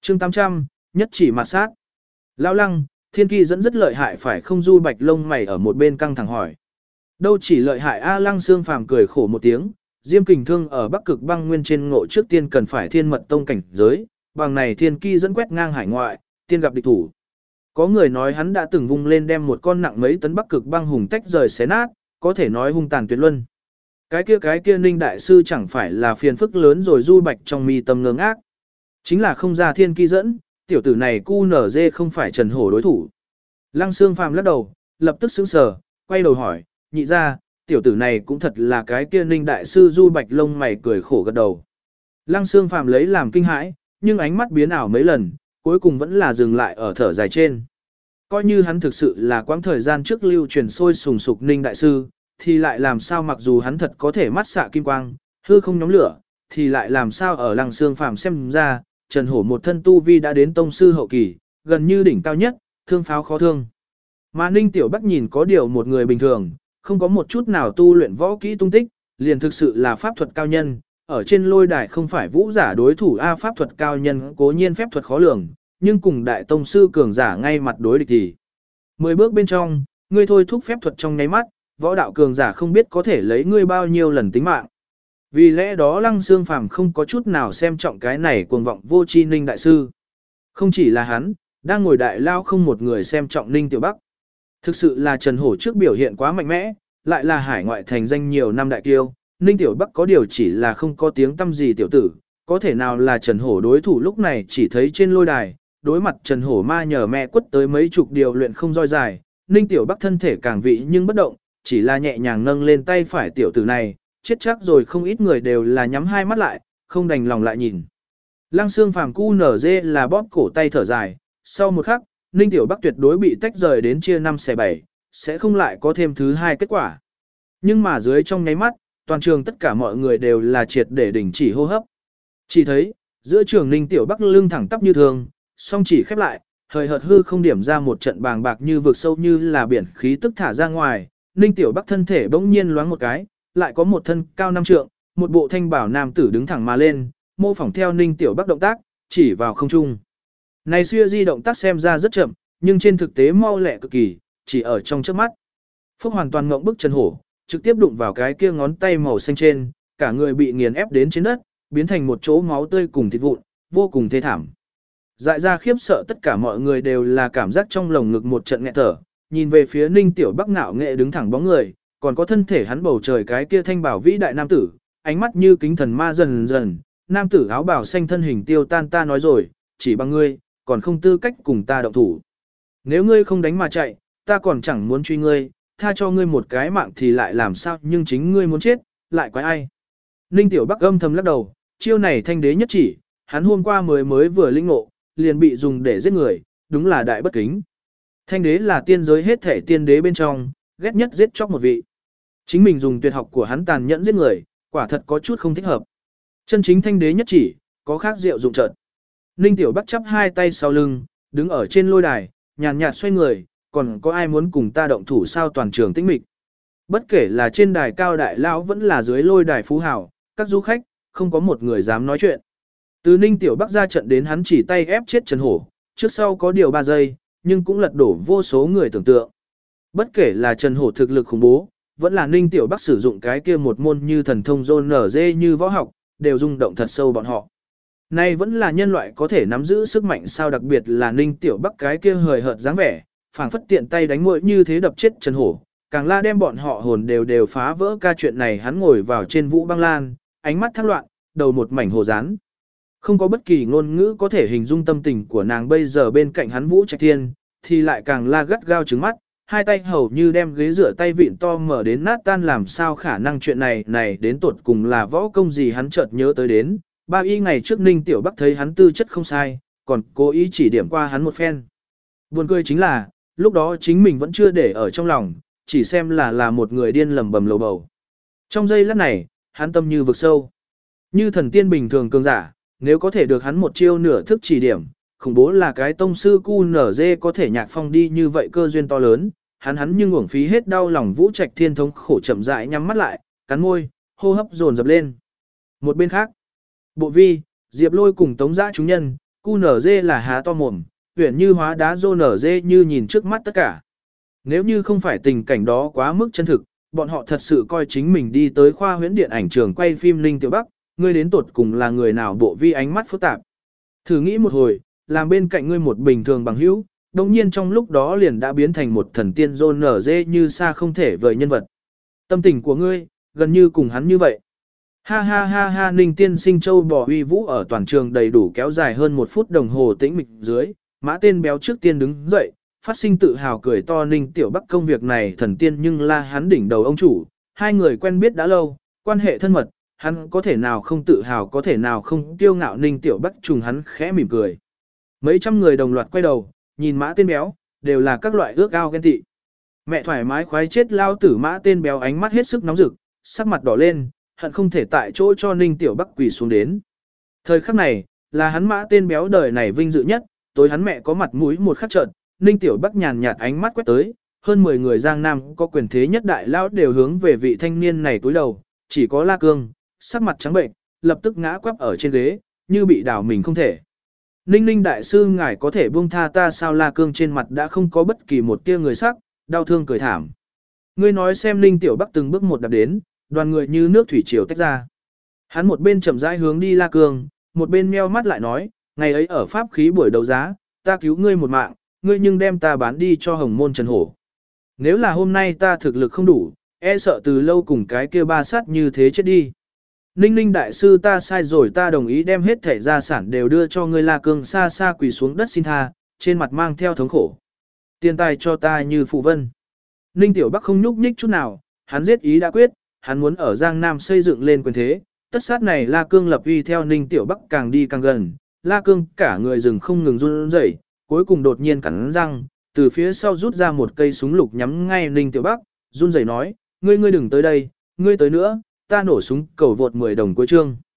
chương 800, nhất chỉ mặt sát. Lão Lăng, Thiên Kỳ dẫn rất lợi hại phải không? Du Bạch lông mày ở một bên căng thẳng hỏi. Đâu chỉ lợi hại A Lăng Xương Phàm cười khổ một tiếng, Diêm Kình Thương ở Bắc Cực Băng Nguyên trên ngộ trước tiên cần phải thiên mật tông cảnh giới, bằng này Thiên Kỳ dẫn quét ngang hải ngoại, tiên gặp địch thủ. Có người nói hắn đã từng vung lên đem một con nặng mấy tấn Bắc Cực Băng hùng tách rời xé nát, có thể nói hung tàn tuyệt luân. Cái kia Ninh đại sư chẳng phải là phiền phức lớn rồi. Du Bạch trong mi tâm ngơ ngác. Chính là không ra Thiên Kỳ dẫn, tiểu tử này QNZ không phải Trần Hổ đối thủ. Lăng Xương Phàm lắc đầu, lập tức sững sờ, quay đầu hỏi, nhị ra, tiểu tử này cũng thật là cái kia Ninh đại sư. Du Bạch lông mày cười khổ gật đầu. Lăng Xương Phàm lấy làm kinh hãi, nhưng ánh mắt biến ảo mấy lần, cuối cùng vẫn là dừng lại ở thở dài trên. Coi như hắn thực sự là quãng thời gian trước lưu truyền sôi sùng sục Ninh đại sư, thì lại làm sao mặc dù hắn thật có thể mắt xạ kim quang, hư không nhóm lửa, thì lại làm sao ở Lăng Xương Phàm xem ra, Trần Hổ một thân tu vi đã đến tông sư hậu kỳ, gần như đỉnh cao nhất, thương pháo khó thương. Mà Ninh Tiểu Bắc nhìn có điều một người bình thường, không có một chút nào tu luyện võ kỹ tung tích, liền thực sự là pháp thuật cao nhân, ở trên lôi đài không phải vũ giả đối thủ. Pháp thuật cao nhân cố nhiên phép thuật khó lường, nhưng cùng đại tông sư cường giả ngay mặt đối địch thì 10 bước bên trong, ngươi thôi thúc phép thuật trong nháy mắt, võ đạo cường giả không biết có thể lấy ngươi bao nhiêu lần tính mạng. Vì lẽ đó Lăng Xương Phàm không có chút nào xem trọng cái này cuồng vọng vô tri Ninh đại sư. Không chỉ là hắn, đang ngồi đại lao không một người xem trọng Ninh Tiểu Bắc. Thực sự là Trần Hổ trước biểu hiện quá mạnh mẽ, lại là hải ngoại thành danh nhiều năm đại kiêu, Ninh Tiểu Bắc có điều chỉ là không có tiếng tâm gì tiểu tử, có thể nào là Trần Hổ đối thủ. Lúc này chỉ thấy trên lôi đài, đối mặt Trần Hổ ma nhờ mẹ quất tới mấy chục điều luyện không roi dài, Ninh Tiểu Bắc thân thể càng vị nhưng bất động, chỉ là nhẹ nhàng nâng lên tay phải. Tiểu tử này, chết chắc rồi. Không ít người đều là nhắm hai mắt lại, không đành lòng lại nhìn. Lăng Xương Phàm QNZ là bóp cổ tay thở dài, sau một khắc, Ninh Tiểu Bắc tuyệt đối bị tách rời đến chia 5 xẻ 7, sẽ không lại có thêm thứ hai kết quả. Nhưng mà dưới trong nháy mắt, toàn trường tất cả mọi người đều là triệt để đình chỉ hô hấp. Chỉ thấy, giữa trường Ninh Tiểu Bắc lưng thẳng tắp như thường, song chỉ khép lại, hời hợt hư không điểm ra một trận bàng bạc như vực sâu như là biển khí tức thả ra ngoài. Ninh Tiểu Bắc thân thể bỗng nhiên loáng một cái, lại có một thân cao 5 trượng, một bộ thanh bảo nam tử đứng thẳng mà lên, mô phỏng theo Ninh Tiểu Bắc động tác, chỉ vào không trung. Này xưa di động tác xem ra rất chậm, nhưng trên thực tế mau lẹ cực kỳ, chỉ ở trong chớp mắt. Phúc hoàn toàn ngộng bức Trần Hổ, trực tiếp đụng vào cái kia ngón tay màu xanh trên, cả người bị nghiền ép đến trên đất, biến thành một chỗ máu tươi cùng thịt vụn, vô cùng thê thảm. Dại ra khiếp sợ tất cả mọi người đều là cảm giác trong lồng ngực một trận nghẹt thở, nhìn về phía Ninh Tiểu Bắc ngạo nghệ đứng thẳng bóng người, còn có thân thể hắn bầu trời cái kia thanh bảo vĩ đại nam tử, ánh mắt như kính thần ma dần dần, nam tử áo bào xanh thân hình tiêu tan. Ta nói rồi, chỉ bằng ngươi, còn không tư cách cùng ta động thủ. Nếu ngươi không đánh mà chạy, ta còn chẳng muốn truy ngươi, tha cho ngươi một cái mạng thì lại làm sao, nhưng chính ngươi muốn chết, lại quái ai. Ninh Tiểu Bắc âm thầm lắc đầu, chiêu này thanh đế nhất chỉ, hắn hôm qua mới vừa linh ngộ, liền bị dùng để giết người, đúng là đại bất kính. Thanh đế là tiên giới hết thể tiên đế bên trong, ghét nhất giết chóc một vị. Chính mình dùng tuyệt học của hắn tàn nhẫn giết người, quả thật có chút không thích hợp. Chân chính thanh đế nhất chỉ, có khác diệu dụng trận. Ninh Tiểu Bắc chắp hai tay sau lưng, đứng ở trên lôi đài, nhàn nhạt xoay người, còn có ai muốn cùng ta động thủ sao? Toàn trường tĩnh mịch. Bất kể là trên đài cao đại lão vẫn là dưới lôi đài phú hào, các du khách, không có một người dám nói chuyện. Từ Ninh Tiểu Bắc ra trận đến hắn chỉ tay ép chết Trần Hổ, trước sau có điều 3 giây, nhưng cũng lật đổ vô số người tưởng tượng. Bất kể là Trần Hổ thực lực khủng bố, vẫn là Ninh Tiểu Bắc sử dụng cái kia một môn như thần thông rôn nở dê như võ học, đều rung động thật sâu bọn họ. Nay vẫn là nhân loại có thể nắm giữ sức mạnh sao? Đặc biệt là Ninh Tiểu Bắc cái kia hời hợt dáng vẻ, phảng phất tiện tay đánh muỗi như thế đập chết Trần Hổ, càng la đem bọn họ hồn đều phá vỡ. Ca chuyện này hắn ngồi vào trên vũ băng lan, ánh mắt thác loạn, đầu một mảnh hồ dán. Không có bất kỳ ngôn ngữ có thể hình dung tâm tình của nàng bây giờ. Bên cạnh hắn Vũ Trạch Thiên, thì lại càng la gắt gao trừng mắt, hai tay hầu như đem ghế rửa tay vịn to mở đến nát tan. Làm sao khả năng? Chuyện này đến tột cùng là võ công gì? Hắn chợt nhớ tới đến 3 y ngày trước Ninh Tiểu Bắc thấy hắn tư chất không sai, còn cố ý chỉ điểm qua hắn một phen. Buồn cười chính là, lúc đó chính mình vẫn chưa để ở trong lòng, chỉ xem là một người điên lầm bầm lầu bầu. Trong giây lát này, hắn tâm như vực sâu. Như thần tiên bình thường cường giả, nếu có thể được hắn một chiêu nửa thức chỉ điểm, khủng bố là cái tông sư QNZ có thể nhạc phong đi như vậy cơ duyên to lớn, hắn nhưng uổng phí hết đau lòng. Vũ Trạch Thiên thống khổ chậm rãi nhắm mắt lại, cắn môi, hô hấp dồn dập lên. Một bên khác, Bộ Vi, Diệp Lôi cùng Tống Dã chúng nhân, QNZ là há to mồm, huyền như hóa đá rô nở dê như nhìn trước mắt tất cả. Nếu như không phải tình cảnh đó quá mức chân thực, bọn họ thật sự coi chính mình đi tới khoa huyễn điện ảnh trường quay phim Ninh Tiểu Bắc, ngươi đến tột cùng là người nào bộ vi ánh mắt phức tạp. Thử nghĩ một hồi, làm bên cạnh ngươi một bình thường bằng hữu, đồng nhiên trong lúc đó liền đã biến thành một thần tiên rôn nở dê như xa không thể vời nhân vật. Tâm tình của ngươi, gần như cùng hắn như vậy. Ha ha ha ha, Ninh tiên sinh châu bò uy vũ ở toàn trường đầy đủ kéo dài hơn 1 phút đồng hồ tĩnh mịch dưới, Mã tên béo trước tiên đứng dậy, phát sinh tự hào cười to. Ninh Tiểu Bắc công việc này thần tiên nhưng là hắn đỉnh đầu ông chủ, hai người quen biết đã lâu, quan hệ thân mật, hắn có thể nào không tự hào, có thể nào không kiêu ngạo. Ninh Tiểu Bắc trùng hắn khẽ mỉm cười. Mấy trăm người đồng loạt quay đầu, nhìn Mã tên béo, đều là các loại ước ao ghen tị. Mẹ thoải mái khoái chết lao tử. Mã tên béo ánh mắt hết sức nóng rực, sắc mặt đỏ lên, hận không thể tại chỗ cho Ninh Tiểu Bắc quỳ xuống đến. Thời khắc này, là hắn Mã tên béo đời này vinh dự nhất, tối hắn mẹ có mặt mũi một khắc chợt, Ninh Tiểu Bắc nhàn nhạt ánh mắt quét tới, hơn 10 người Giang Nam có quyền thế nhất đại lão đều hướng về vị thanh niên này cúi đầu, chỉ có La Cương, sắc mặt trắng bệnh, lập tức ngã quắp ở trên ghế, như bị đảo mình không thể. Ninh Ninh đại sư ngài có thể buông tha ta sao? La Cương trên mặt đã không có bất kỳ một tia người sắc, đau thương cười thảm. Ngươi nói xem. Ninh Tiểu Bắc từng bước một đạp đến, đoàn người như nước thủy triều tách ra. Hắn một bên chậm rãi hướng đi La Cương, một bên meo mắt lại nói, ngày ấy ở pháp khí buổi đấu giá, ta cứu ngươi một mạng, ngươi nhưng đem ta bán đi cho Hồng Môn Trần Hổ. Nếu là hôm nay ta thực lực không đủ, e sợ từ lâu cùng cái kia ba sát như thế chết đi. Ninh Ninh đại sư ta sai rồi, ta đồng ý đem hết thẻ gia sản đều đưa cho ngươi. La Cương xa xa quỳ xuống đất xin tha, trên mặt mang theo thống khổ. Tiền tài cho ta như phụ vân. Ninh Tiểu Bắc không nhúc nhích chút nào, hắn giết ý đã quyết, hắn muốn ở Giang Nam xây dựng lên quyền thế. Tất sát này La Cương lập uy theo Ninh Tiểu Bắc càng đi càng gần, La Cương cả người rừng không ngừng run rẩy, cuối cùng đột nhiên cắn răng, từ phía sau rút ra một cây súng lục nhắm ngay Ninh Tiểu Bắc, run rẩy nói, ngươi đừng tới đây, ngươi tới nữa, ta nổ súng cầu vượt 10 đồng cuối chương.